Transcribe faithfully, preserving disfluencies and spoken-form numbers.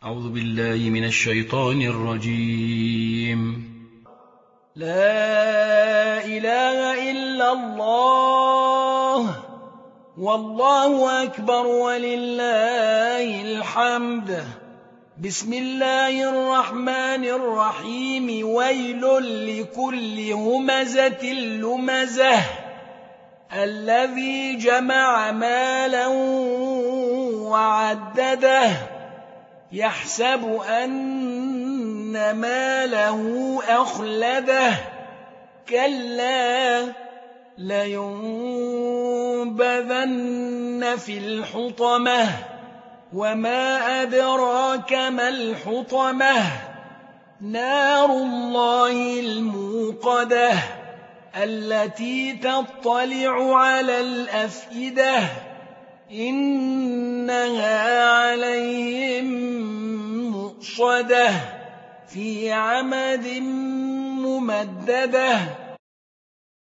أعوذ بالله من الشيطان الرجيم. لا إله إلا الله والله أكبر ولله الحمد. بسم الله الرحمن الرحيم. ويل لكل همزة لمزة الذي جمع مالا وعدده يحسب أن ماله أخلده كلا لينبذن في الحطمة وما أدراك ما الحطمة نار الله الموقدة التي تطلع على الأفئدة إنها عليهم مؤصدة في عمد ممددة.